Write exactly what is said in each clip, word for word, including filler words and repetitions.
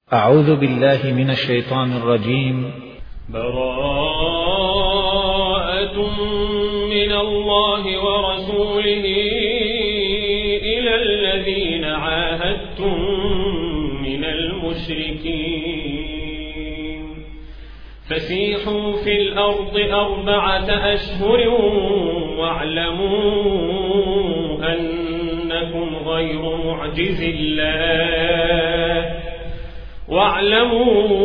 أعوذ بالله من الشيطان الرجيم. براءة من الله ورسوله إلى الذين عاهدتم من المشركين فسيحوا في الأرض أربعة أشهر واعلموا أنكم غير معجز الله واعلموا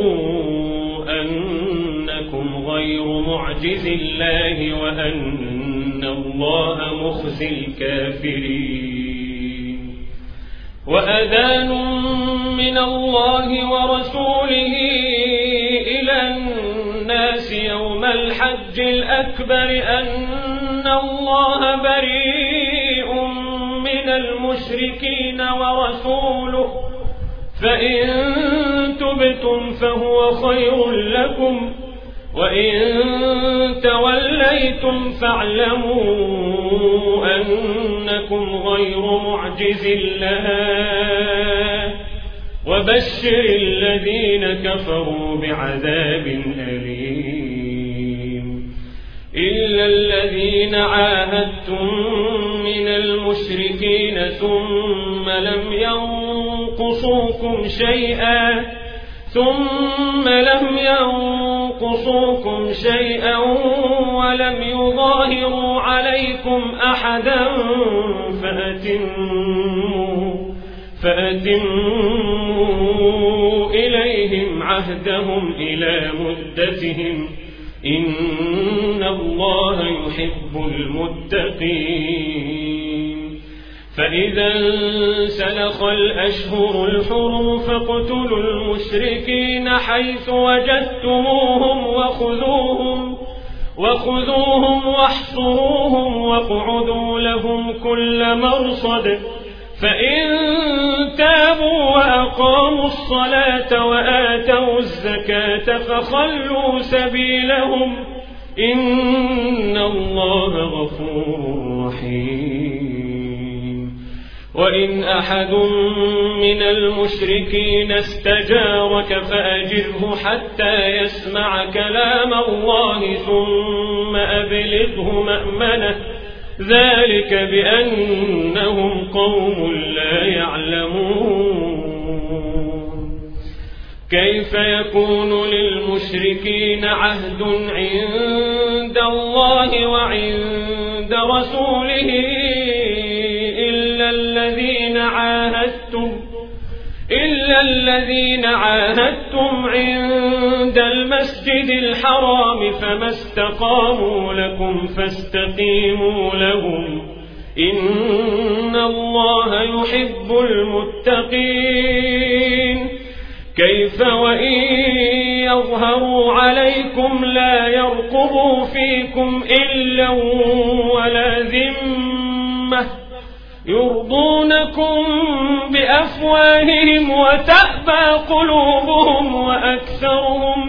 أنكم غير معجز الله وأن الله مخزي الكافرين. وأذان من الله ورسوله إلى الناس يوم الحج الأكبر أن الله بريء من المشركين ورسوله فإن تبتم فهو خير لكم وإن توليتم فاعلموا أنكم غير معجز الله وبشر الذين كفروا بعذاب أليم. إلا الذين عاهدتم من المشركين ثم لم ينقصوكم شيئا ثم لم ينقصوكم شيئا ولم يظاهروا عليكم أحدا فأتموا فأتموا إليهم عهدهم إلى مدتهم إن الله يحب المتقين. فإذا انسلخ الأشهر الحرم فاقتلوا المشركين حيث وجدتموهم وخذوهم وخذوهم واحصروهم واقعدوا لهم كل مرصد فإن تابوا وأقاموا الصلاة وآتوا الزكاة فخلوا سبيلهم إن الله غفور رحيم. وإن أحد من المشركين استجارك فأجره حتى يسمع كلام الله ثم أبلغه مأمنه ذلك بأنهم قوم لا يعلمون. كيف يكون للمشركين عهد عند الله وعند رسوله إلا الذين عاهدتم إلا الذين عاهدتم عند المسجد الحرام فما استقاموا لكم فاستقيموا لهم إن الله يحب المتقين. كيف وإن يظهروا عليكم لا يرقبوا فيكم إلا ولا ذمة يرضونكم بأفواههم وتأبى قلوبهم وأكثرهم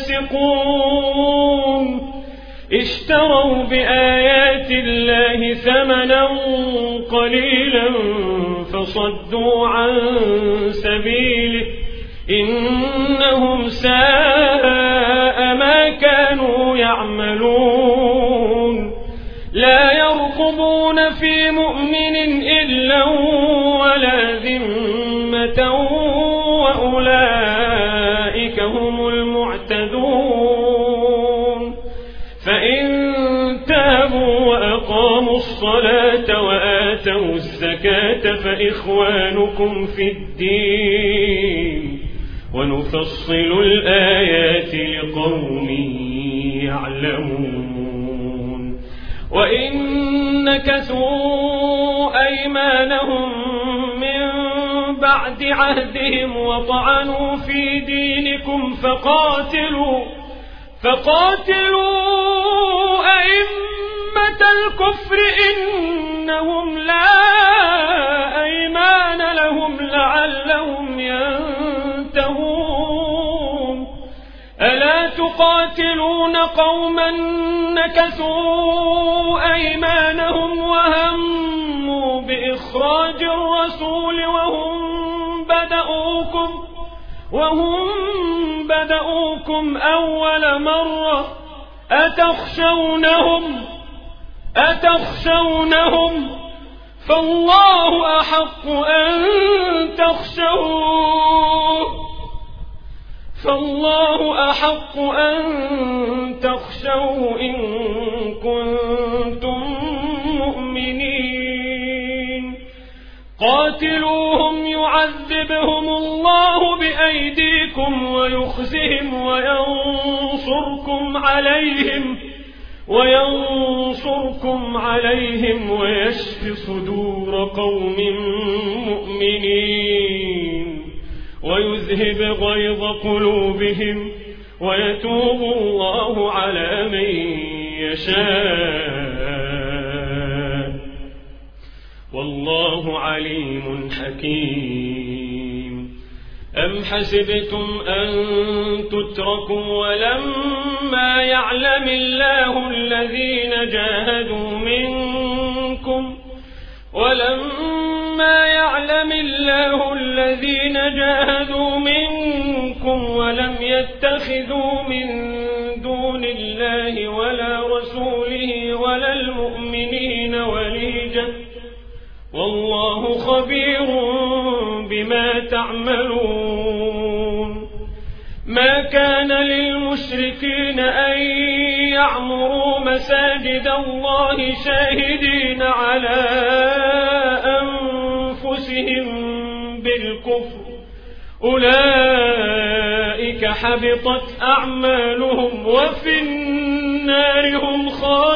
فاسقون. اشتروا بآيات الله ثمنا قليلا فصدوا عن سبيله إنهم ساء ما كانوا يعملون. لا يرقبون في مؤمن إلا ولا ذمة وأولئك هم المعتدون. فإن تابوا وأقاموا الصلاة وآتوا الزكاة فإخوانكم في الدين ونفصل الآيات لقوم يعلمون. وإن نكثوا أيمانهم من بعد عهدهم وطعنوا في دينكم فقاتلوا فقاتلوا أئمة الكفر إنهم لا أيمان لهم لعلهم ينتهون. ألا تقاتلون قوما نكثوا أيمانهم وهموا بإخراج الرسول وهم بدأوكم وهم بدؤوكم أول مرة أتخشونهم أتخشونهم فالله أحق أن تخشوه فالله أحق أن تخشوه إن كنتم مؤمنين قاتلوهم يعذبهم الله بأيديكم ويخزهم وينصركم عليهم وينصركم عليهم ويشف صدور قوم مؤمنين ويذهب غيظ قلوبهم ويتوب الله على من يشاء والله عليم حكيم أم حسبتم أن تتركوا ولما يعلم الله الذين جاهدوا منكم ولما يعلم الله الذين جاهدوا منكم ولم يتخذوا من دون الله ولا رسوله ولا المؤمنين وليجة والله خبير بما تعملون ما كان للمشركين أن يعمروا مساجد الله شاهدين على أنفسهم بالكفر أولئك حبطت أعمالهم وفي النار هم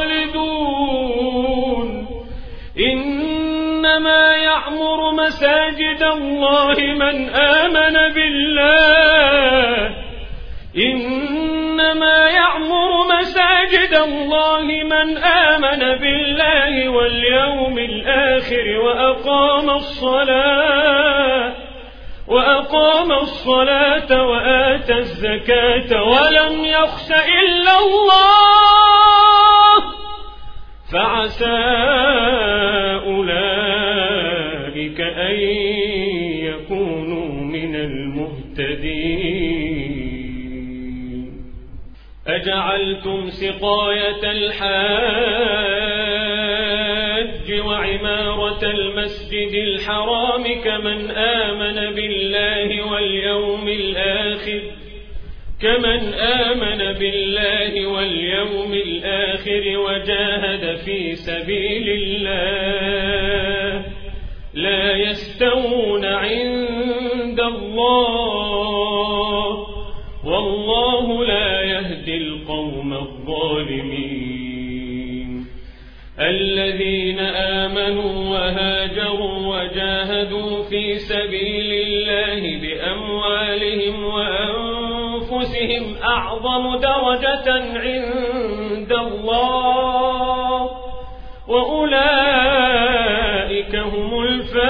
خالدون إنما يعمر مساجد الله من آمن بالله إنما يعمر مساجد الله من آمن بالله واليوم الآخر وأقام الصلاة وأقام الصلاة وآتى الزكاة ولم يخش إلا الله فعسى أولئك أن يكونوا من المهتدين أجعلتم سقاية الحاج وعمارة المسجد الحرام كمن آمن بالله واليوم الآخر كمن آمن بالله واليوم الآخر وجاهد في سبيل الله لا يستوون عند الله والله لا يهدي القوم الظالمين الذين آمنوا وهاجروا وجاهدوا في سبيل الله بأموالهم وأنفسهم أعظم درجة عند الله وأولئك هم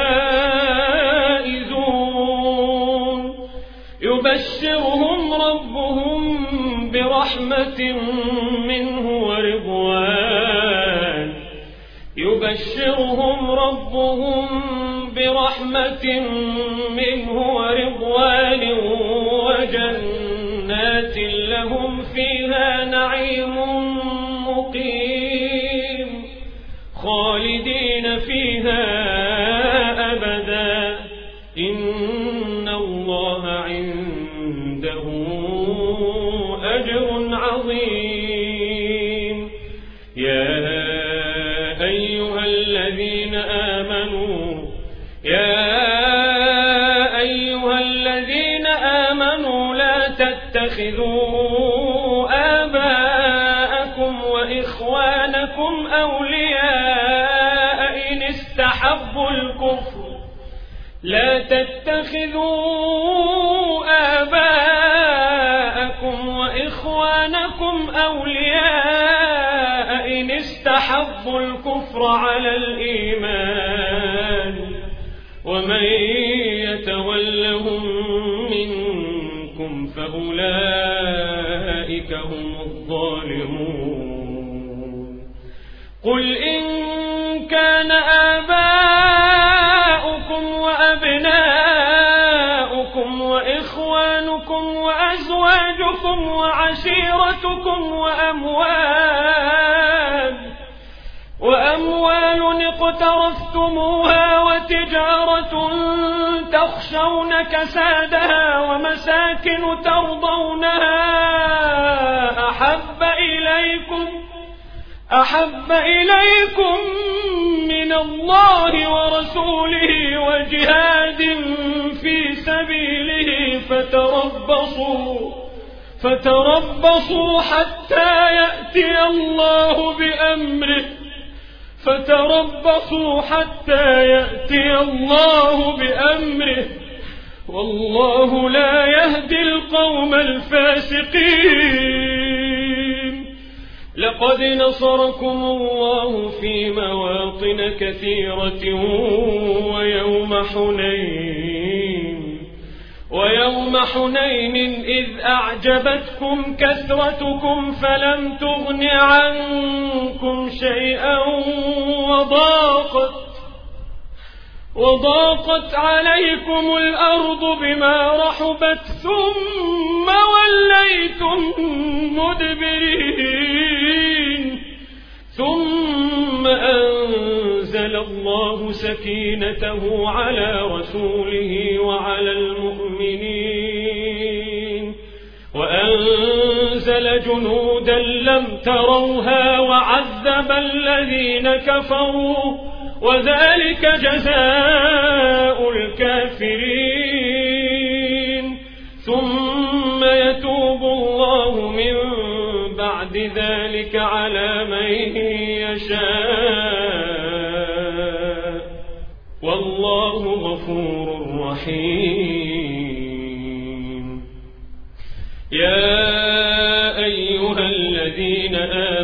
الفائزون يبشرهم ربهم برحمة منه ورضوان يبشرهم ربهم برحمة منه ورضوان وجنات لهم فيها نعيم مقيم خالدين فيها أبدا إن الله عنده أجر عظيم يا أيها الذين آمنوا يا أيها الذين آمنوا لا تتخذوا آباءكم وإخوانكم أولياء إن استحبوا الكفر لا تتخذوا آباءكم وإخوانكم أولياء إن استحبوا الكفر على الإيمان ومن يتولهم منكم فأولئك هم الظالمون قل إن كان آباؤكم وأبناؤكم وإخوانكم إخوانكم وأزواجكم وعشيرتكم وأموال وأموال اقترفتموها وتجارة تخشون كسادها ومساكن ترضونها أحب إليكم أحب إليكم من الله ورسوله وجهاد في سبيله فتربصوا فتربصوا حتى يأتي الله بأمره فتربصوا حتى يأتي الله بأمره والله لا يهدي القوم الفاسقين. لقد نصركم الله في مواطن كثيرة ويوم حنين ويوم حنين إذ أعجبتكم كثرتكم فلم تغن عنكم شيئا وضاقت وضاقت عليكم الأرض بما رحبت ثم وليتم مدبرين ثم أنزل الله سكينته على رسوله وعلى المؤمنين وأنزل جنودا لم تروها وعذب الذين كفروا وذلك جزاء الكافرين. ثم يتوب الله من بعد ذلك على من يشاء والله غفور رحيم. يا أيها الذين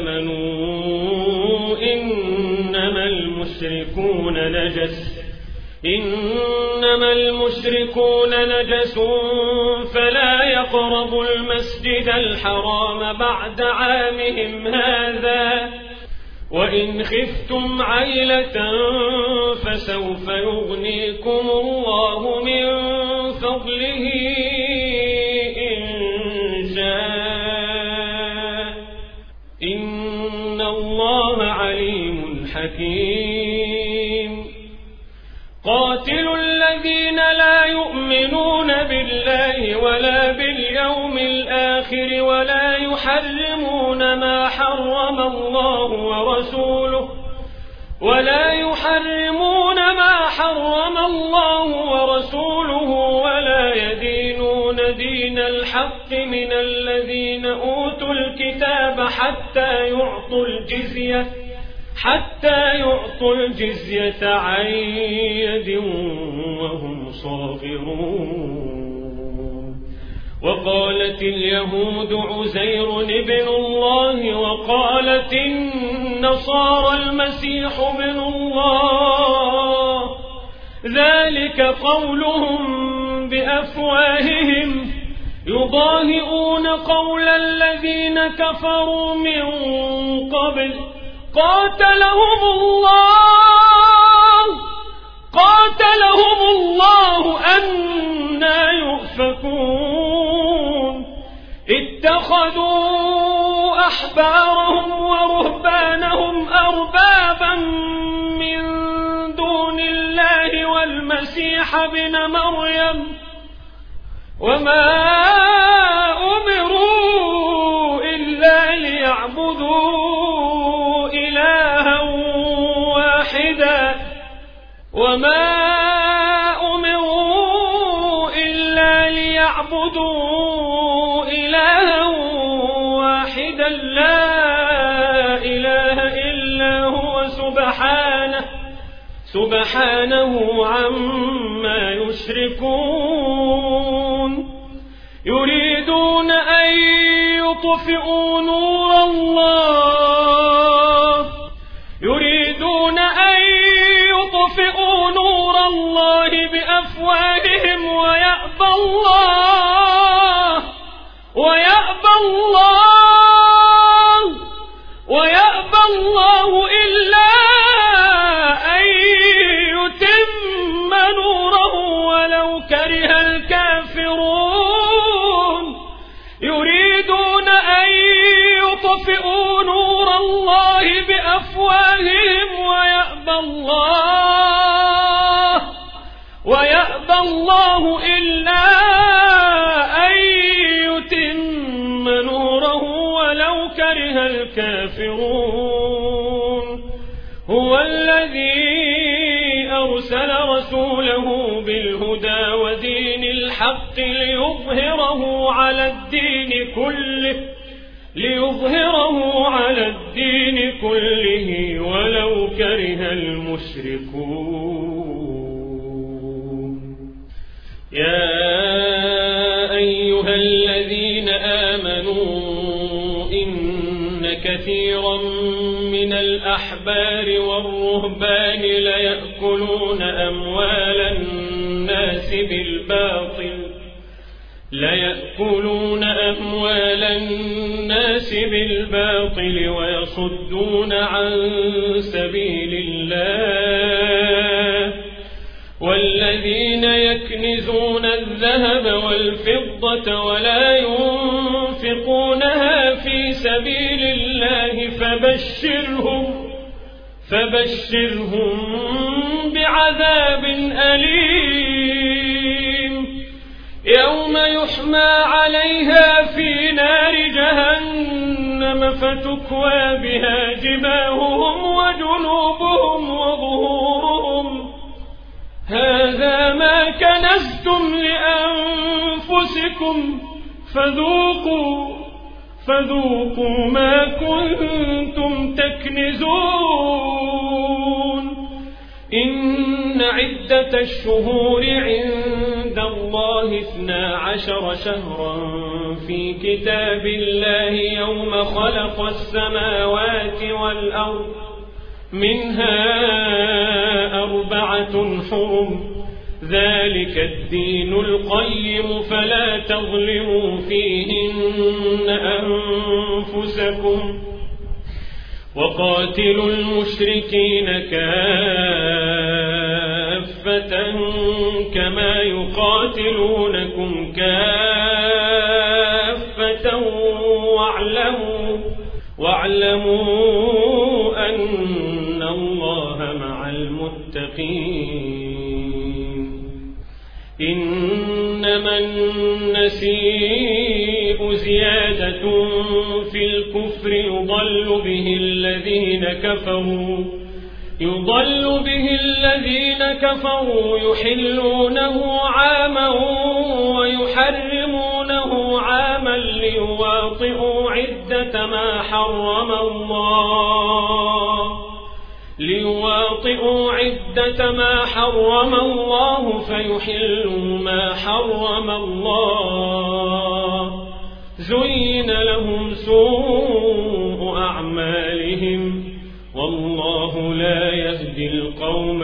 آمنوا إنما المشركون نجس إنما المشركون نجس فلا يقربوا المسجد الحرام بعد عامهم هذا وإن خفتم عيلة فسوف يغنيكم الله من فضله إن شاء إن الله عليم حكيم. قاتلوا الذين لا يؤمنون بالله ولا باليوم الآخر ولا يحرمون ما حرم الله ورسوله ولا يحرمون ما حرم الله ورسوله ولا يدينون دين الحق من الذين أوتوا الكتاب حتى يعطوا الجزية حتى يعطوا الجزية عن يد وهم صاغرون. وقالت اليهود عزير ابن الله وقالت النصارى المسيح ابن الله ذلك قولهم بأفواههم يضاهئون قول الذين كفروا من قبل قاتلهم الله قاتلهم الله أنى يؤفكون. اتخذوا أحبارهم ورهبانهم أربابا من دون الله والمسيح ابن مريم وما أمروا إلا ليعبدوا إلها واحدا وما أمروا إلا ليعبدوا إلها واحدا لا إله إلا هو سبحانه سبحانه عما يشركون. يريدون أن يطفئوا نور الله يريدون أن يطفئوا نور الله بأفواههم ويأبى الله ويأبى الله ويأبى الله إلا أن يتم نوره ولو كره الكافرون. ليطفئوا نور الله بأفواههم ويأبى الله ويأبى الله إلا أن يتم نوره ولو كره الكافرون. هو الذي أرسل رسوله بالهدى ودين الحق ليظهره على الدين كله ليظهره على الدين كله ولو كره المشركون. يا أيها الذين آمنوا إن كثيرا من الأحبار والرهبان ليأكلون أموال الناس بالباطل ليأكلون أموال الناس بالباطل ويصدون عن سبيل الله. والذين يكنزون الذهب والفضة ولا ينفقونها في سبيل الله فبشرهم فبشرهم بعذاب أليم يوم يحمى عليها في نار جهنم فتكوى بها جباههم وجنوبهم وظهورهم هذا ما كنزتم لأنفسكم فذوقوا فذوقوا ما كنتم تكنزون. إن عدة الشهور عند الله اثنا عشر شهرا في كتاب الله يوم خلق السماوات والأرض منها أربعة حرم ذلك الدين القيم فلا تظلموا فيهن أنفسكم وقاتلوا المشركين كافة كما يقاتلونكم كافة واعلموا واعلموا أن الله مع المتقين. إنما النسيء زيادة في الكفر يضل به الذين كفروا يضل به الذين كفروا يحلونه عاما ويحرمونه عاما ليواطئوا عدة ما حرم الله ليواطئوا عدة ما حرم الله فيحلوا ما حرم الله. زين لهم سوء أعمالهم والله لا يهدي القوم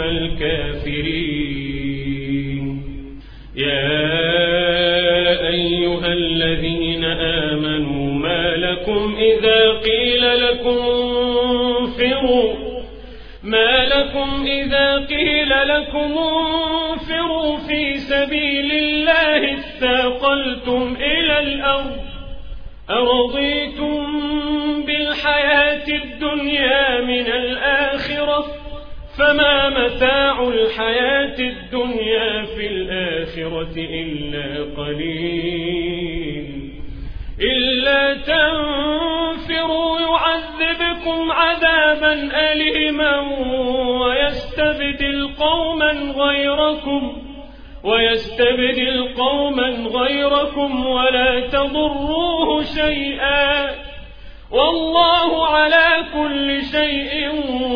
الكافرين. يا أيها الذين آمنوا ما لكم إذا قيل لكم انفروا ما لكم إذا قيل لكم انفروا في سبيل الله اثاقلتم إلى الأرض أرضيتم بالحياة الدنيا من الآخرة فما متاع الحياة الدنيا في الآخرة إلا قليل. إلا تنفروا يعذبكم عذابا أليما ويستبدل قوما غيركم ويستبدل قوما غيركم ولا تضروه شيئا والله على كل شيء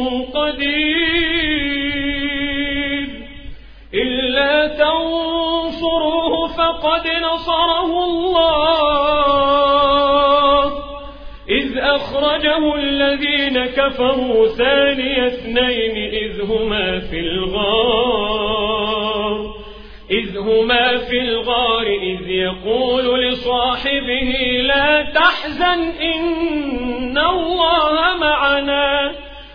قدير. إلا تنصروه فقد نصره الله إذ أخرجه الذين كفروا ثاني اثنين إذ هما في الغار إذ هما في الغار إذ يقول لصاحبه لا تحزن إن الله معنا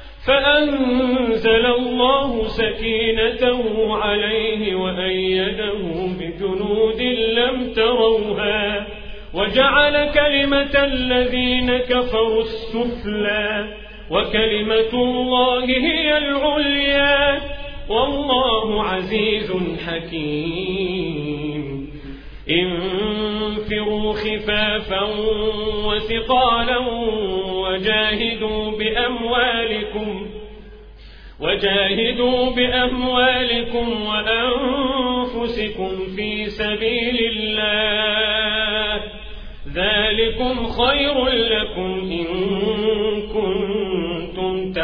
فأنزل الله سكينته عليه وأيده بجنود لم تروها وجعل كلمة الذين كفروا السفلى وكلمة الله هي العليا والله عزيز حكيم انفروا خفافا وثقالا وجاهدوا بأموالكم وجاهدوا بأموالكم وأنفسكم في سبيل الله ذلكم خير لكم إن كنتم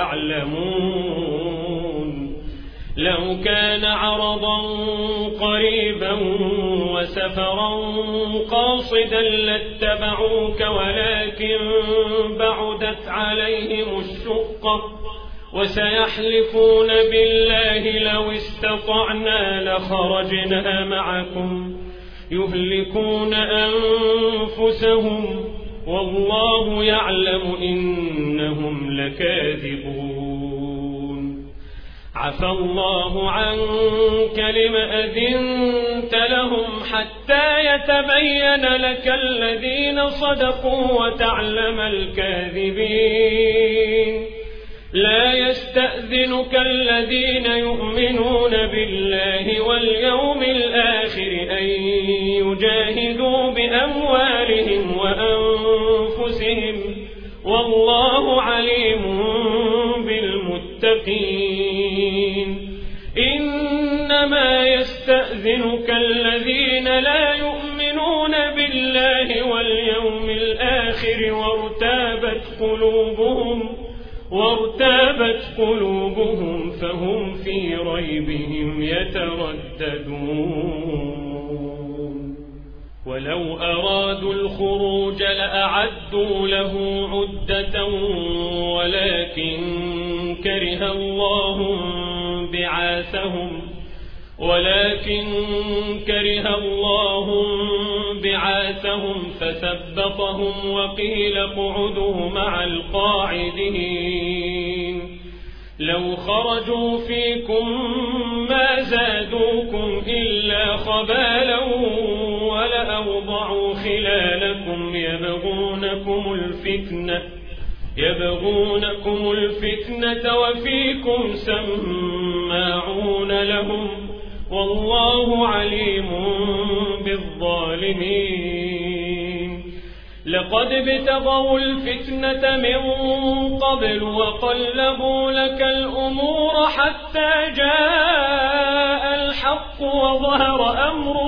تعلمون لو كان عرضا قريبا وسفرا قاصدا لاتبعوك ولكن بعدت عليهم الشقة وسيحلفون بالله لو استطعنا لخرجنا معكم يهلكون أنفسهم والله يعلم إنهم لكاذبون عفى الله عنك لم أذنت لهم حتى يتبين لك الذين صدقوا وتعلم الكاذبين لا يستأذنك الذين يؤمنون بالله واليوم الآخر أن يجاهدوا بأموالهم وأنفسهم والله عليم بالمتقين إنما يستأذنك الذين لا يؤمنون بالله واليوم الآخر وارتابت قلوبهم وارتابت قلوبهم فهم في ريبهم يترددون ولو أرادوا الخروج لأعدوا له عدة ولكن كره الله بعاثهم ولكن كره الله بعاثهم فثبطهم وقيل اقعدوا مع القاعدين لو خرجوا فيكم ما زادوكم إلا خبالا ولأوضعوا خلالكم يبغونكم الفتنة يبغونكم الفتنة وفيكم سماعون لهم والله عليم بالظالمين لقد ابتغوا الفتنة من قبل وقلبوا لك الأمور حتى جاء الحق وظهر أمر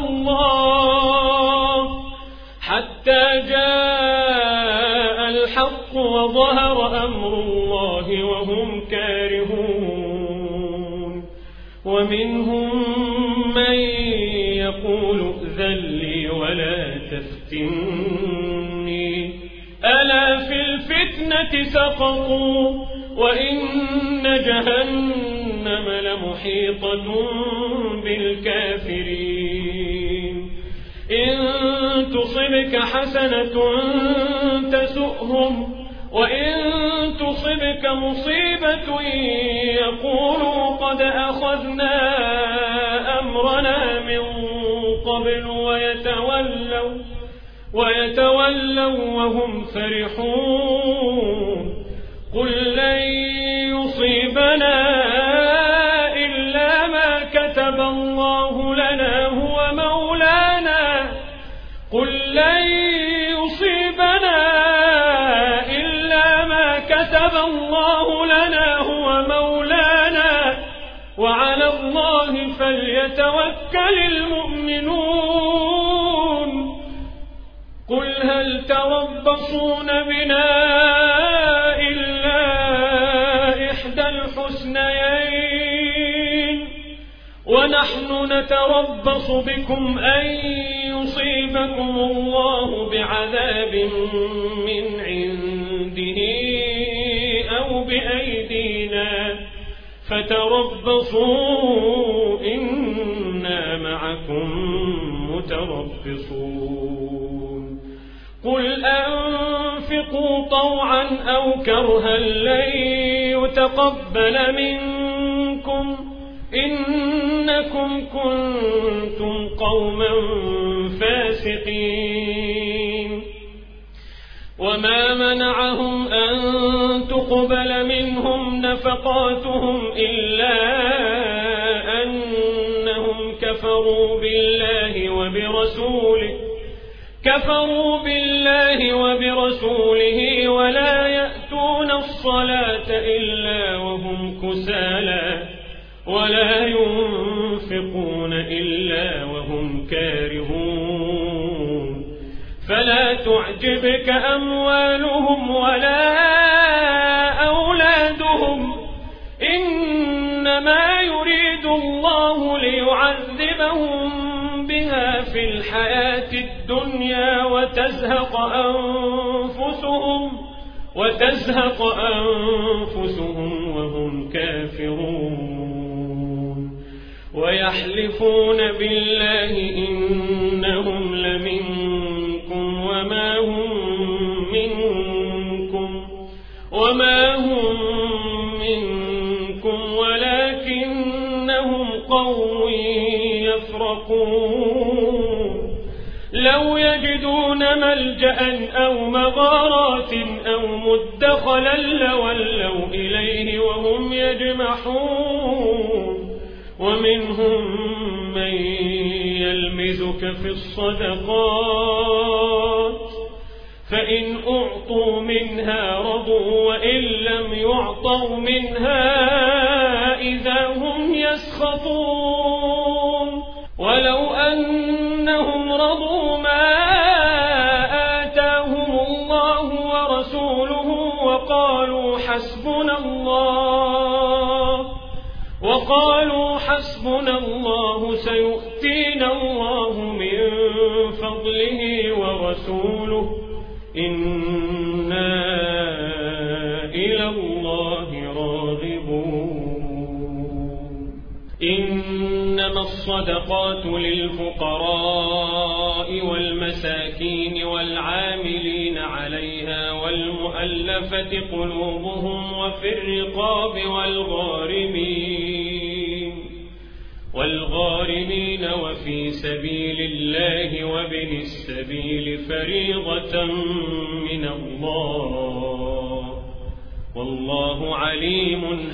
الله حتى جاء الحق وظهر أمر الله وهم كارهون ومنهم من يقول ائذن لي ولا تفتني ألا في الفتنة سقطوا وإن جهنم لمحيطة بالكافرين إن تصبك حسنة تسؤهم وإن تصبك مصيبة يقولوا قد أخذنا أمرنا من قبل ويتولوا ويتولوا وهم فرحون قل لن يصيبنا إلا ما كتب الله لنا هو مولانا قل لن يصيبنا إلا ما كتب الله لنا هو مولانا وعلى الله فليتوكل المؤمنون قل هل تربصون بنا إلا إحدى الحسنيين ونحن نتربص بكم أن يصيبكم الله بعذاب من عنده أو بأيدينا فتربصوا إنا معكم متربصون قل أنفقوا طوعا أو كرها لن يتقبل منكم إنكم كنتم قوما فاسقين وما منعهم أن تقبل منهم نفقاتهم إلا أنهم كفروا بالله وبرسوله كفروا بالله وبرسوله ولا يأتون الصلاة إلا وهم كسالى ولا ينفقون إلا وهم كارهون فلا تعجبك أموالهم ولا أولادهم إنما يريد الله ليعذبهم بها في الحياة الدنيا وتزهق أنفسهم وتزهق أنفسهم وهم كافرون ويحلفون بالله إنهم لمنكم وما هم منكم وما هم منكم ولكنهم قوم يفرقون لو يجدون ملجأ أو مغارات أو مدخلا لولوا إليه وهم يجمحون ومنهم من يلمزك في الصدقات فإن أعطوا منها رضوا وإن لم يعطوا منها إذا هم يسخطون ولو أنهم رضوا ما آتاهم الله ورسوله وقالوا حسبنا الله وقالوا حسبنا الله سيؤتينا الله من فضله ورسوله إنا إلى الله راغبون إنما الصدقات للفقراء والمساكين والعاملين عليها والمؤلفة قلوبهم وفي الرقاب والغارمين والغارمين وفي سبيل الله وابن السبيل فريضة من الله والله عليم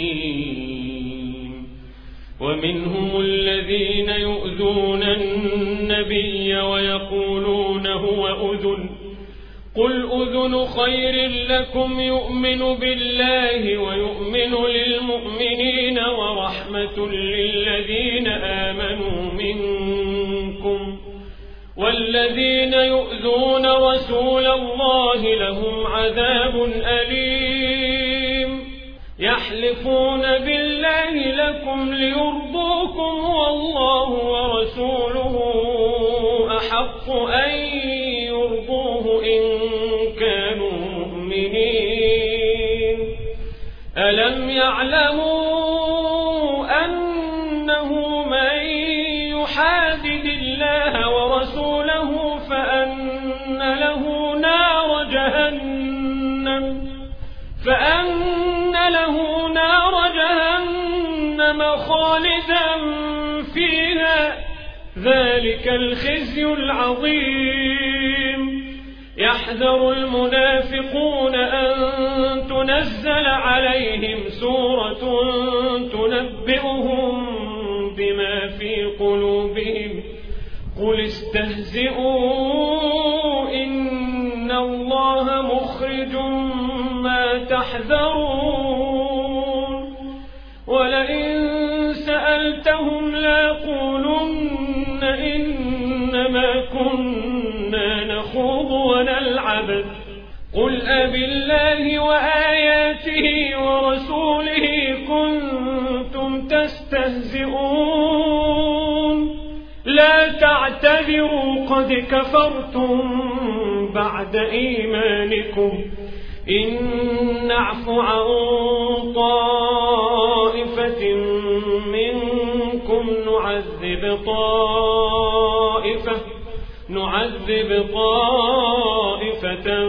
حكيم ومنهم الذين يؤذون النبي ويقولون هو أذن قل أذن خير لكم يؤمن بالله ويؤمن للمؤمنين ورحمة للذين آمنوا منكم والذين يؤذون رسول الله لهم عذاب أليم يحلفون بالله لكم ليرضوكم والله ورسوله أحق أن يرضوه إن كانوا مؤمنين ألم يعلموا أنه من يحادد الله ورسوله فأن له نار جهنم فأن له نار جهنم خالدا فيها ذلك الخزي العظيم يحذر المنافقون أن تنزل عليهم سورة تنبئهم بما في قلوبهم قل استهزئوا إن الله مخرج ما تحذرون ولئن سألتهم ليقولن إنما كنا نخوض ونلعب قل أبالله وآياته ورسوله كنتم تستهزئون لا تعتذروا قد كفرتم بعد إيمانكم إن نعف عن طائفة منكم نعذب طائفة نعذب طائفة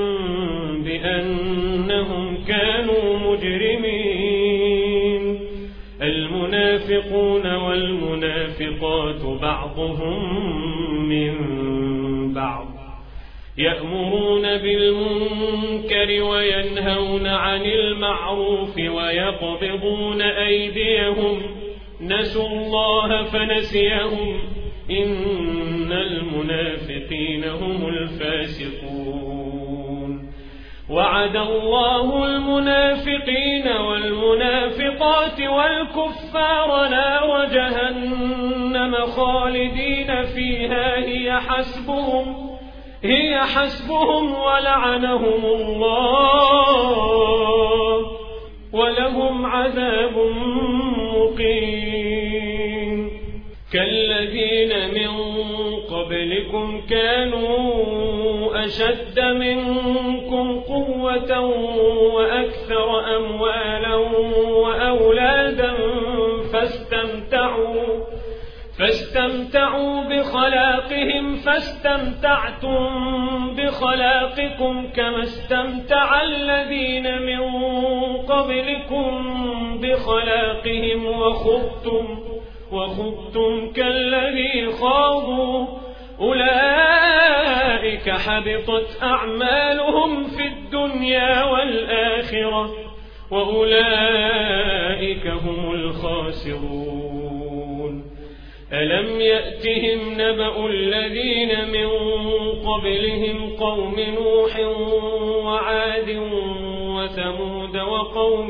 بأنهم كانوا مجرمين المنافقون والمنافقات بعضهم من بعض يأمرون بالمنكر وينهون عن المعروف ويقبضون أيديهم نسوا الله فنسيهم إن المنافقين هم الفاسقون وعد الله المنافقين والمنافقات والكفار نار جهنم خالدين فيها هي حسبهم هي حسبهم ولعنهم الله ولهم عذاب مقيم كالذين من قبلكم كانوا أشد منكم قوة وأكثر أموالا وأولادا فاستمتعوا فاستمتعوا بخلاقهم فاستمتعتم بخلاقكم كما استمتع الذين من قبلكم بخلاقهم وخضتم وخضتم كالذي خاضوا أولئك حبطت أعمالهم في الدنيا والآخرة وأولئك هم الخاسرون ألم يأتهم نبأ الذين من قبلهم قوم نوح وعاد وثمود وقوم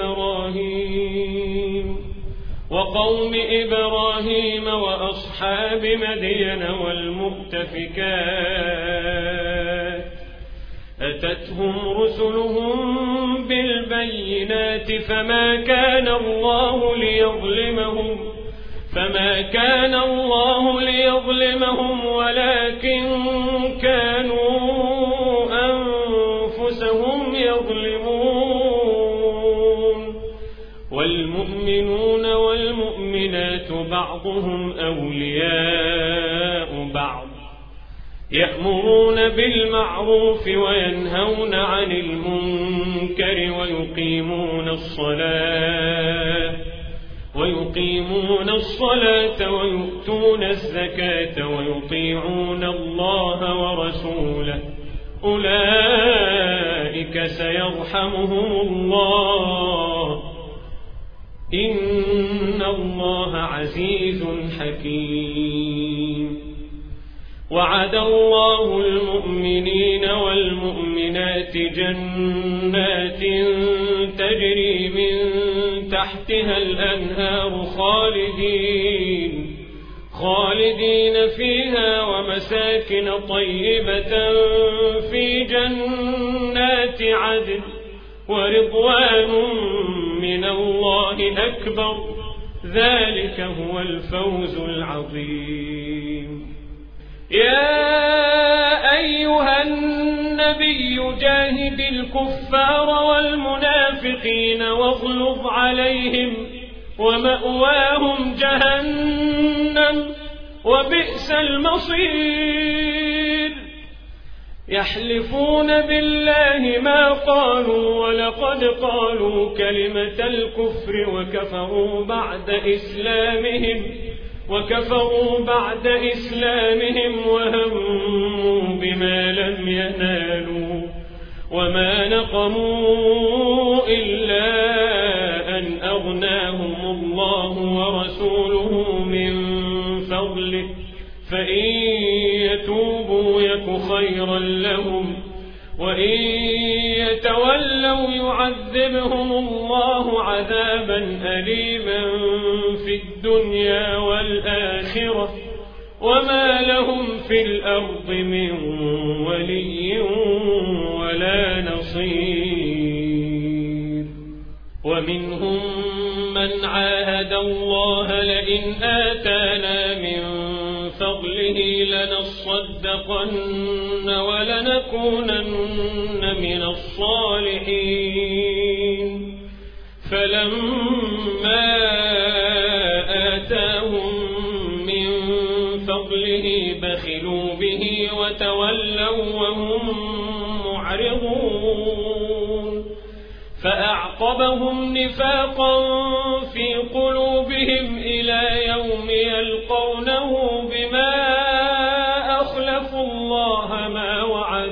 إبراهيم وقوم إبراهيم وأصحاب مدين والمؤتفكات أتتهم رسلهم بالبينات فما كان الله ليظلمهم فما كان الله ليظلمهم ولكن كانوا أنفسهم يظلمون والمؤمنون والمؤمنات بعضهم أولياء بعض يأمرون بالمعروف وينهون عن المنكر ويقيمون الصلاة ويقيمون الصلاة ويؤتون الزكاة ويطيعون الله ورسوله أولئك سيرحمهم الله إن الله عزيز حكيم وعد الله المؤمنين والمؤمنات جنات تجري من تحتها الأنهار خالدين خالدين فيها ومساكن طيبة في جنات عدن ورضوان من الله أكبر ذلك هو الفوز العظيم يا أيها النبي جاهد الكفار والمنافقين واغلظ عليهم ومأواهم جهنم وبئس المصير يحلفون بالله ما قالوا ولقد قالوا كلمة الكفر وكفروا بعد إسلامهم وكفروا بعد إسلامهم وهموا بما لم ينالوا وما نقموا إلا أن أغناهم الله ورسوله من فضله فإن يتوبوا يك خيرا لهم وإن يتولوا يعذبهم الله عذابا أليما في الدنيا والآخرة وما لهم في الأرض من ولي ولا نصير ومنهم من عاهد الله لئن آتانا من فضله لنصدقن ولنكونن من الصالحين فلما آتاهم من فضله بخلوا به وتولوا وهم معرضون فأعقبهم نفاقا في قلوبهم إلى يوم يلقونه بما أخلفوا الله ما وعدوا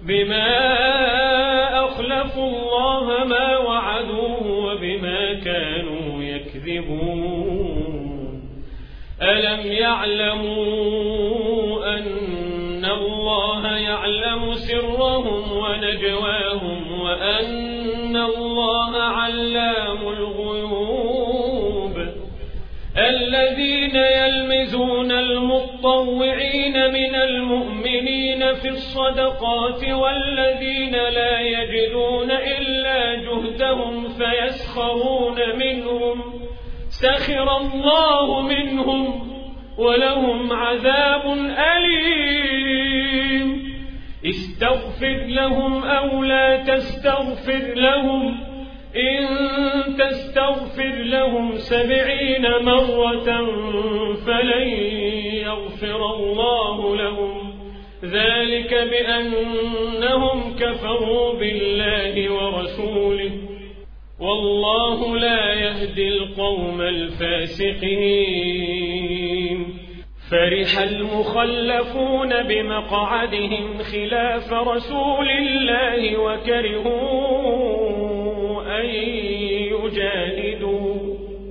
بما أخلفوا الله ما وعدوه وبما كانوا يكذبون ألم يعلموا أن الله يعلم سرهم ونجواهم وأن الله علام الغيوب الذين يلمزون المطوعين من المؤمنين في الصدقات والذين لا يجدون إلا جهدهم فيسخرون منهم سخر الله منهم ولهم عذاب أليم استغفر لهم أو لا تستغفر لهم إن تستغفر لهم سبعين مرة فلن يغفر الله لهم ذلك بأنهم كفروا بالله ورسوله والله لا يهدي القوم الفاسقين فرح المخلفون بمقعدهم خلاف رسول الله وكرهوا أن يجاهدوا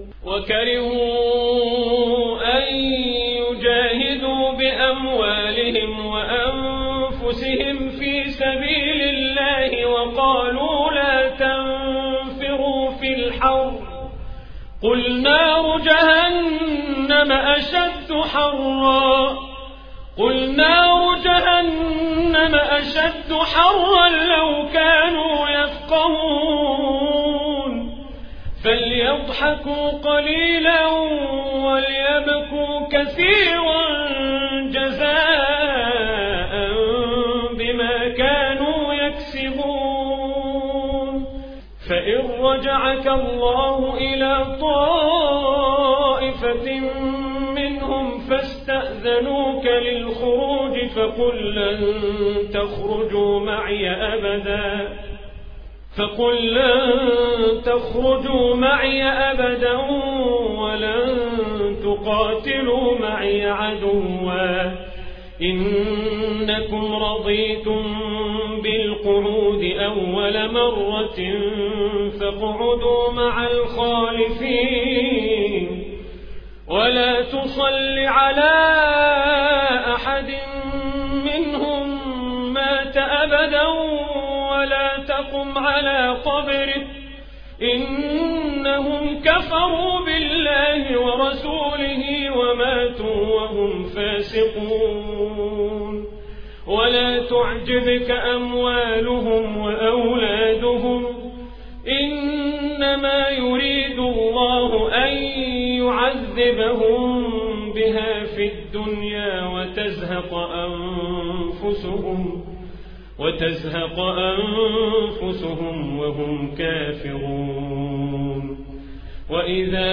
وكرهوا أن يجاهدوا بأموالهم وأنفسهم في سبيل الله وقالوا لا تنفروا في الحر قل نار جهنم أشد حرا قل نار جهنم أشد حرا لو كانوا يفقهون فليضحكوا قليلا وليبكوا كثيرا جزاء بما كانوا يكسبون فإن رجعك الله إلى طائفة منهم فاستأذنوك للخروج فقل لن تخرجوا معي أبدا فقل لن تخرجوا معي أبدا ولن تقاتلوا معي عدوا إنكم رضيتم بالقعود أول مرة فاقعدوا مع الخالفين ولا تصل على أحد منهم مات أبدا ولا تقم على قبره إنهم كفروا بالله ورسوله وماتوا وهم فاسقون ولا تعجبك أموالهم وأولادهم إنما يريد الله أن يعذبهم بها في الدنيا وتزهق أنفسهم وتزهق أنفسهم وهم كافرون وإذا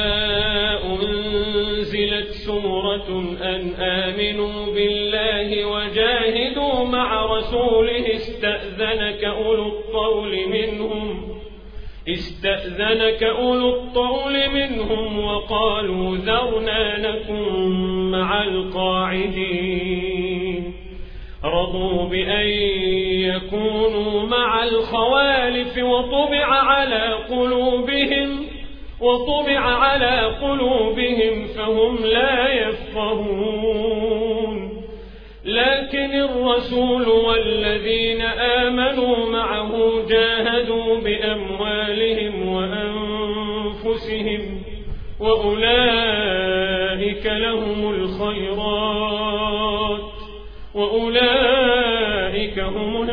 أنزلت سورة أن آمنوا بالله وجاهدوا مع رسوله استأذنك أولو الطول منهم استأذنك أولو الطول منهم وقالوا ذرنا نكن مع القاعدين رضوا بأن يكونوا مع الخوالف وطبع على قلوبهم وطبع على قلوبهم فهم لا يفقهون لكن الرسول والذين آمنوا معه جاهدوا بأموالهم وأنفسهم وأولئك لهم الخيرات وأولئك هم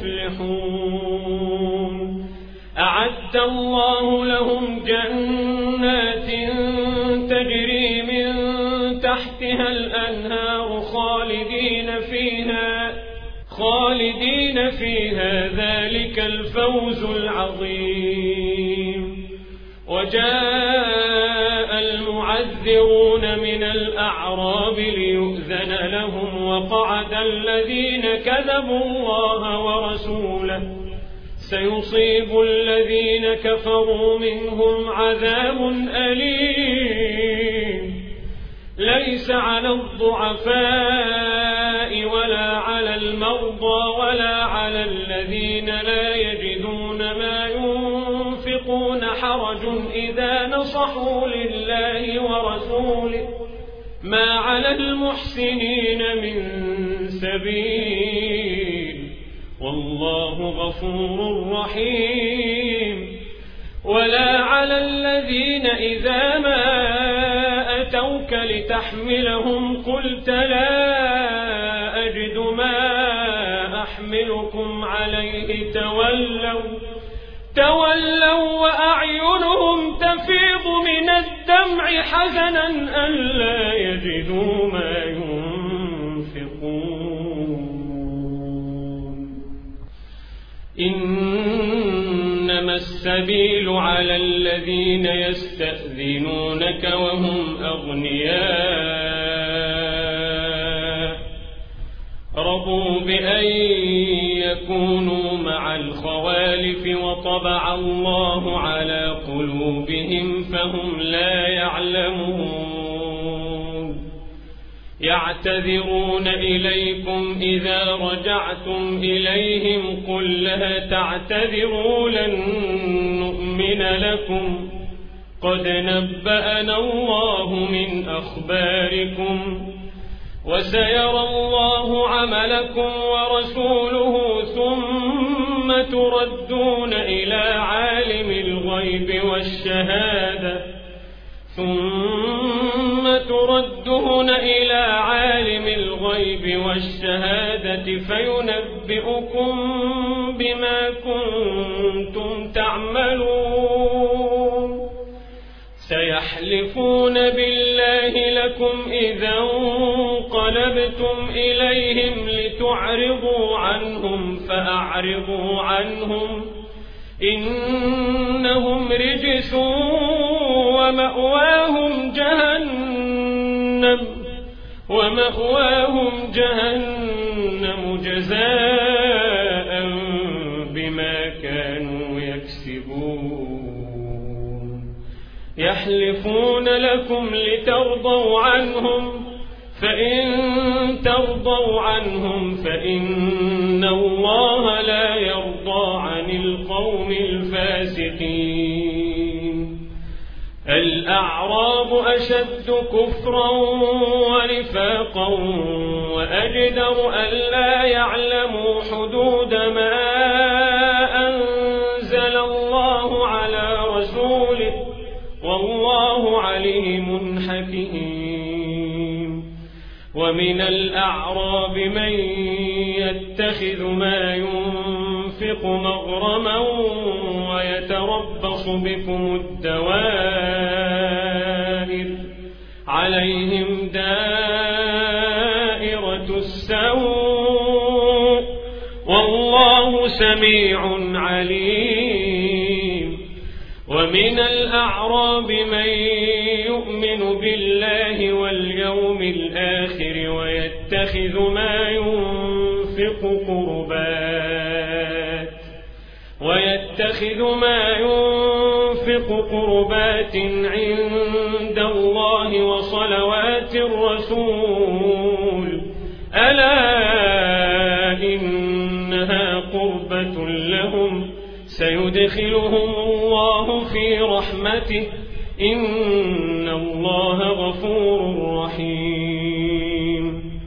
المفلحون أعد الله لهم جنات تجري من تحتها الأنهار خالدين فيها خالدين فيها ذلك الفوز العظيم وجاء المعذرون من الأعراب ليؤذن لهم وقعد الذين كذبوا الله ورسوله سيصيب الذين كفروا منهم عذاب أليم ليس على الضعفاء ولا على المرضى المرضى ولا على الذين لا يجدون ما ينفقون حرج إذا نصحوا لله ورسوله ما على المحسنين من سبيل والله غفور رحيم. ولا على الذين إذا ما أتوك لتحملهم قلت لا أجد ما أحملكم عليه تولوا تولوا وأعينهم تفيض من الدمع حزنا ألا يجدوا ما ينفقون. إنما السبيل على الذين يستأذنونك وهم أغنياء رضوا بأن يكونوا مع الخوالف وطبع الله على قلوبهم فهم لا يعلمون. يعتذرون إليكم إذا رجعتم إليهم قل لا تعتذروا لن نؤمن لكم قد نبأنا الله من أخباركم وسيرى الله عملكم ورسوله ثم تردون إلى عالم الغيب والشهادة ثم تردون إلى عالم الغيب والشهادة فينبئكم بما كنتم تعملون. سيحلفون بالله لكم إذا انقلبتم إليهم لتعرضوا عنهم فأعرضوا عنهم إنهم رجس ومأواهم جهنم ومأواهم جهنم جزاء بما كانوا يكسبون. يحلفون لكم لترضوا عنهم فإن ترضوا عنهم فإن الله لا يرضى عن القوم الفاسقين. الأعراب أشد كفرا ونفاقا وأجدر ألا يعلموا حدود ما أنزل الله على رسوله والله عليم حكيم. ومن الأعراب من يتخذ ما ينفق مغرما ويتربص بكم الدوائر عليهم دائرة السوء والله سميع عليم. ومن الأعراب من يؤمن بالله واليوم الآخر ويتخذ ما ينفق قربات ويتخذ ما ينفق قربات عند الله وصلوات الرسول ألا إنها قربة لهم سيدخلهم الله في رحمته إن الله غفور رحيم.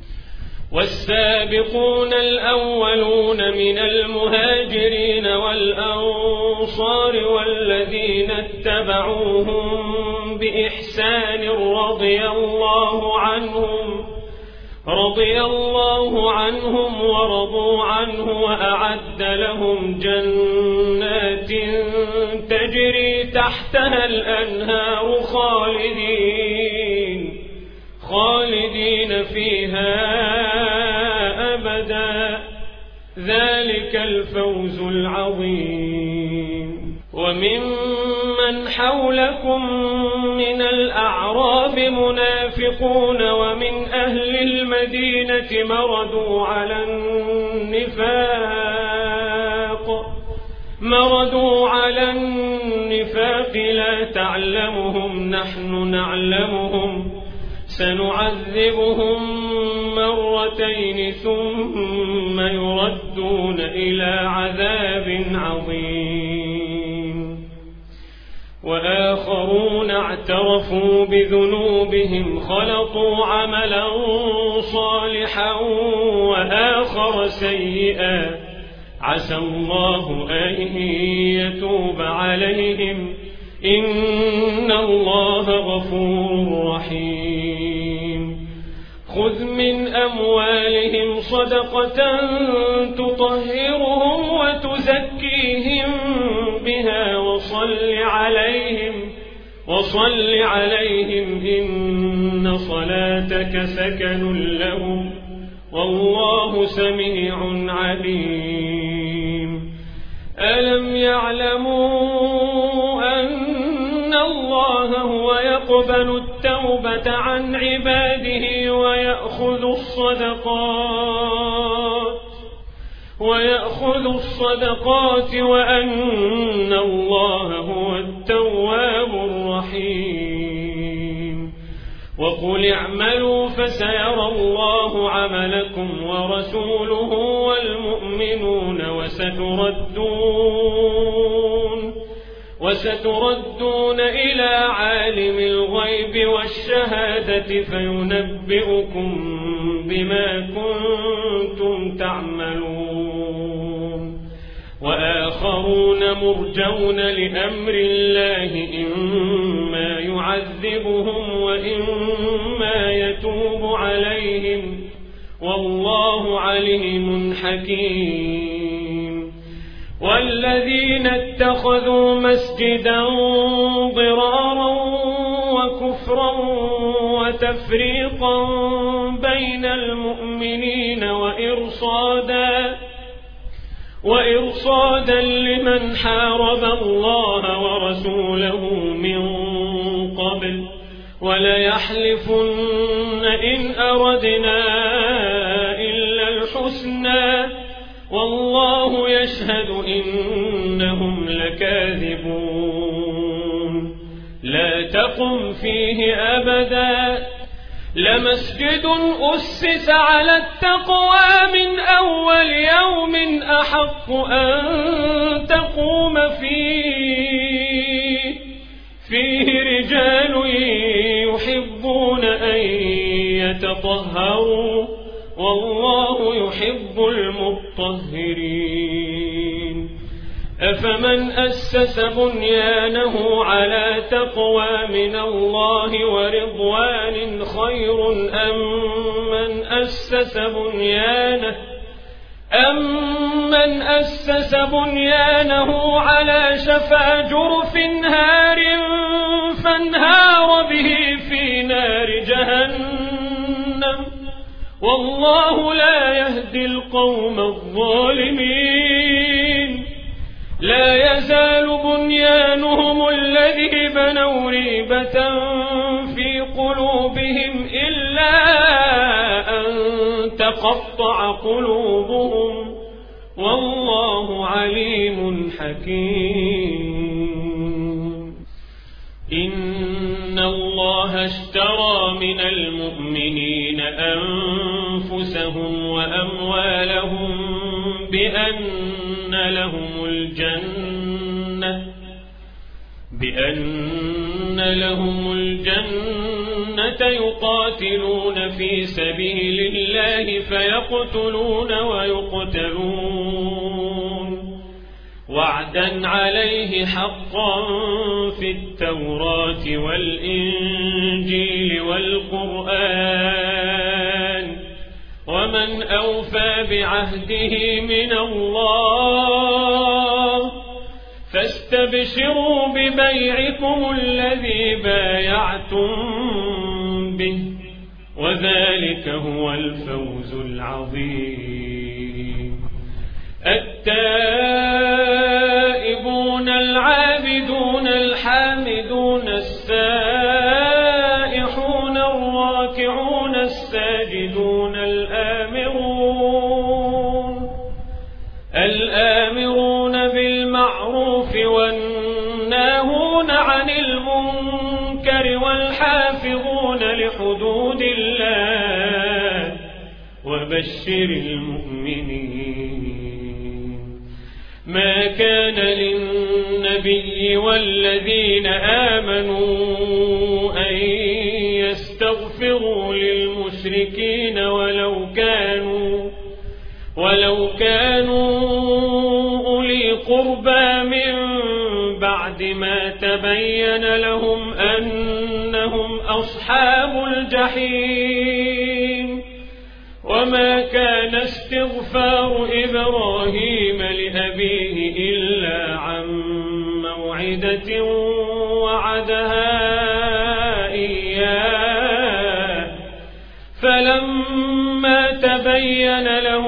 والسابقون الأولون من المهاجرين والأنصار والذين اتبعوهم بإحسان رضي الله عنهم رضي الله عنهم ورضوا عنه وأعد لهم جنات تجري تحتها الأنهار خالدين خالدين فيها أبدا ذلك الفوز العظيم. وممن حولكم من الأعراب منافقون ومن أهل المدينة مردوا على النفاق مردوا على النفاق لا تعلمهم نحن نعلمهم سنعذبهم مرتين ثم يردون إلى عذاب عظيم وآخرون اعترفوا بذنوبهم خلطوا عملا صالحا وآخر سيئا عسى الله أن يتوب عليهم إن الله غفور رحيم خذ من أموالهم صدقة تطهرهم وتزكيهم بها وصل عليهم وصل عليهم إن صلاتك سكن لهم والله سميع عليم ألم يعلموا أن الله هو يقبل التوبة عن عباده ويأخذ الصدقات ويأخذ الصدقات وأن الله هو التواب الرحيم وقل اعملوا فسيرى الله عملكم ورسوله والمؤمنون وستردون وستردون إلى عالم الغيب والشهادة فينبئكم بما كنتم تعملون وآخرون مرجون لأمر الله إما يعذبهم وإما يتوب عليهم والله عليم حكيم والذين اتخذوا مسجدا ضرارا وكفرا وتفريقا بين المؤمنين وإرصادا وإرصادا لمن حارب الله ورسوله من قبل وليحلفن إن أردنا إلا الحسنى والله يشهد إنهم لكاذبون لا تقم فيه أبدا لمسجد أسس على التقوى من أول يوم أحق أن تقوم فيه فيه رجال يحبون أن يتطهروا والله يحب المطهرين أفمن أسس بنيانه على تقوى من الله ورضوان خير أم من أسس بنيانه أمن أسس بنيانه على شفا جرف هار فانهار به في نار جهنم والله لا يهدي القوم الظالمين لا يزال بنيانهم الذي بنوا ريبة في قلوبهم إلا أن تقطع قلوبهم والله عليم حكيم إن الله اشترى من المؤمنين أنفسهم وأموالهم بأن لهم الجنة بأن لهم الجنة يقاتلون في سبيل الله فيقتلون ويقتلون وعدا عليه حقا في التوراة والإنجيل والقرآن ومن أوفى بعهده من الله فاستبشروا ببيعكم الذي بايعتم به وذلك هو الفوز العظيم التائبون العابدون الحامدون السائحون الراكعون الساجدون الآمرون الآمرون بالمعروف والناهون عن المنكر والحافظون لحدود وبشر المؤمنين ما كان للنبي والذين آمنوا أن يستغفروا للمشركين ولو كانوا ولو كانوا أولي قربى من بعد ما تبين لهم أنهم أصحاب الجحيم وما كان استغفار إبراهيم لأبيه إلا عن موعدة وعدها إياه فلما تبين له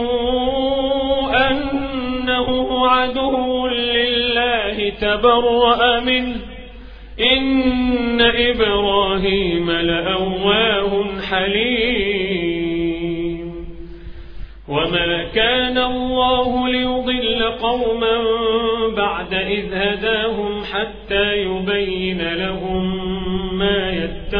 أنه عدو لله تبرأ منه إن إبراهيم لأواه حليم وما كان الله ليضل قوما بعد إذ هداهم حتى يبين لهم ما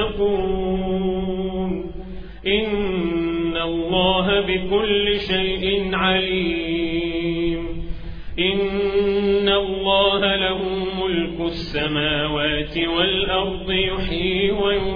يتقون إن الله بكل شيء عليم إن الله له ملك السماوات والأرض يحيي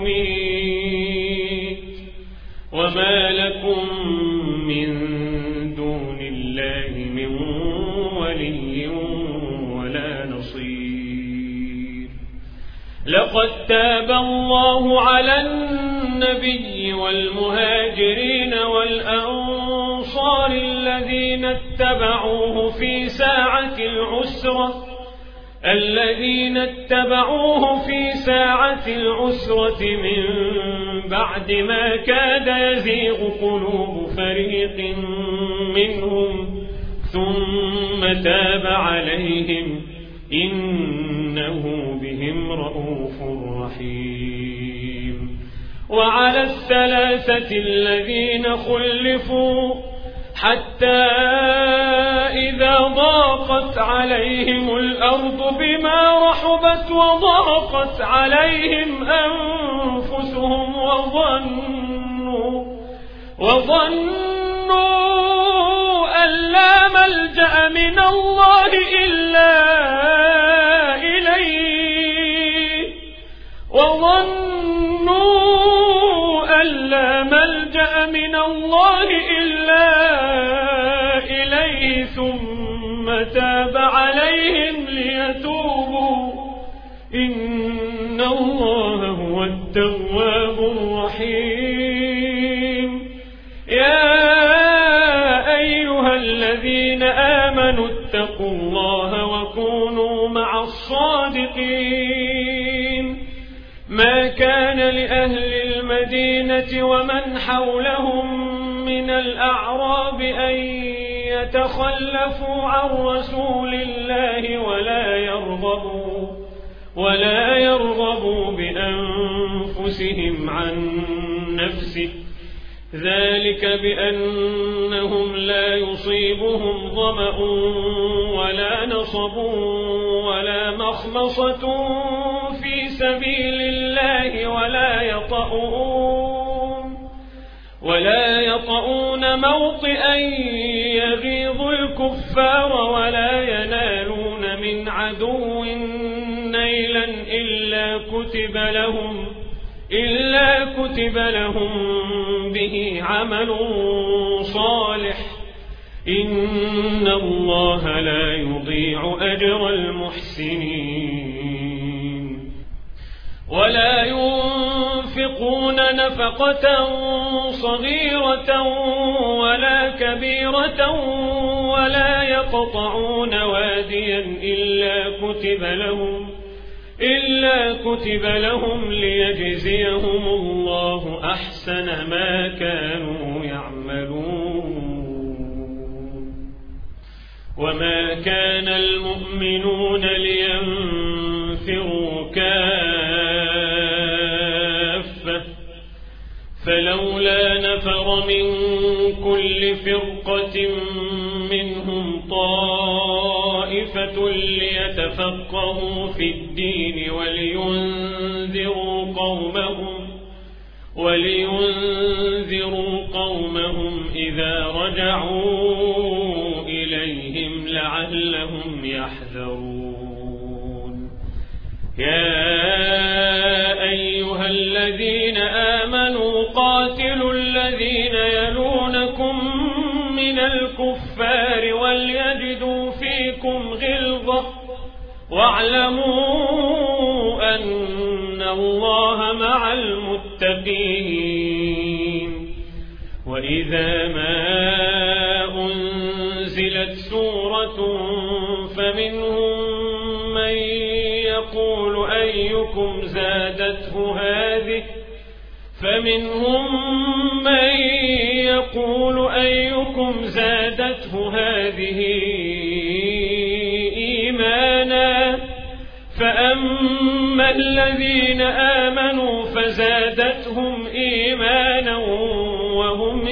ويميت وما لكم من دون الله من ولي ولا نصير لقد تاب الله على النبي والمهاجرين والأنصار الذين اتبعوه في ساعة العسرة الذين اتبعوه في ساعة العسرة من بعد ما كاد يزيغ قلوب فريق منهم ثم تاب عليهم إنه بهم رؤوف رحيم وعلى الثلاثة الذين خلفوا حتى إذا ضاقت عليهم الأرض بما رحبت وضاقت عليهم أنفسهم وظنوا وظنوا أن لا ملجأ من الله إلا إليه وظنوا أن لا ملجأ من الله إلا إليه ثم تاب عليهم ليتوبوا إن الله هو التواب الرحيم يا أيها الذين آمنوا اتقوا الله وكونوا مع الصادقين ما كان لأهل المدينة ومن حولهم من الأعراب أن يتخلفوا عن رسول الله ولا يرغبوا ولا يرغبوا بأنفسهم عن نفسه ذلك بأنهم لا يصيبهم ظمأ ولا نصب ولا مخمصة في سبيل الله ولا يطؤون ولا يطؤون موطئا يغيظ الكفار ولا ينالون من عدو نيلا إلا كتب لهم إلا كتب لهم به عمل صالح إن الله لا يضيع أجر المحسنين ولا ينفقون نفقة صغيرة ولا كبيرة ولا يقطعون واديا إلا كتب لهم إلا كتب لهم ليجزيهم الله أحسن ما كانوا يعملون وما كان المؤمنون لينفروا كافة فلولا نفر من كل فرقة منهم طائفة ليتفقهوا في الدين ولينذروا قومهم ولينذروا قومهم إذا رجعوا إليهم لعلهم يحذرون. يا أيها الذين آمنوا قاتلوا الذين يلونكم من الكفار وليجدوا فيكم غلظة واعلموا أن الله مع المتقين. وإذا ما أنزلت سورة فمنهم من يقول أيكم زادته هذه فمنهم من يقول أيكم زادته هذه إيمانا فأما الذين آمنوا فزادتهم إيمانا وهم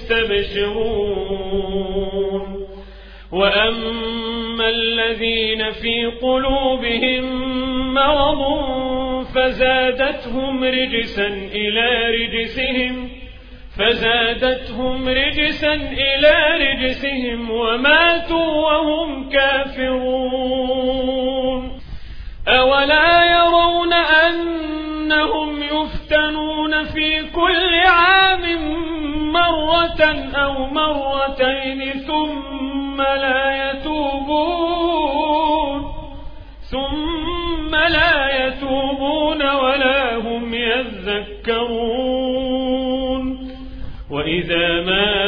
يستبشرون. وأما الذين في قلوبهم مرض فزادتهم رجسا إلى رجسهم فزادتهم رجسا إلى رجسهم وماتوا وهم كافرون. أولا يرون أنهم يفتنون في كل عام مرة أو مرتين ثم لا يتوبون ثم لا يتوبون ولا هم يذكرون. وإذا ما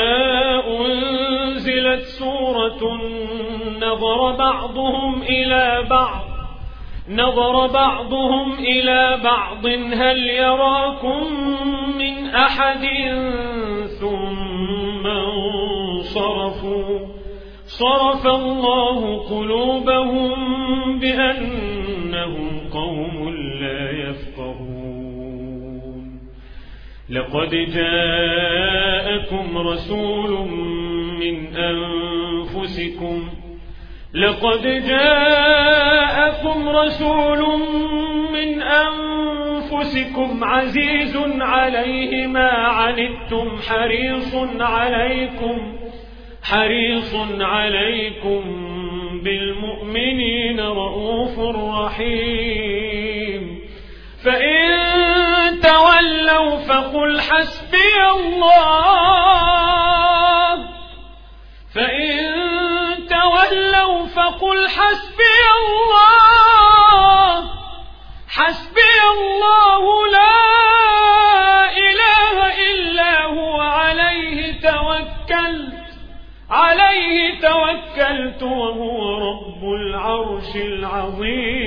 أنزلت سورة نظر بعضهم إلى بعض نظر بعضهم إلى بعض هل يراكم من أحد ثم انصرفوا صرف الله قلوبهم بأنهم قوم لا يفقهون. لقد جاءكم رسول من أنفسكم لقد جاءكم رسول من أنفسكم عزيز عليه ما عنتم حريص عليكم حريص عليكم بالمؤمنين رؤوف رحيم. فإن تولوا فقل حسبي الله فإن تولوا فقل حسبي الله حسبي الله لا إله إلا هو عليه توكلت عليه توكلت وهو رب العرش العظيم.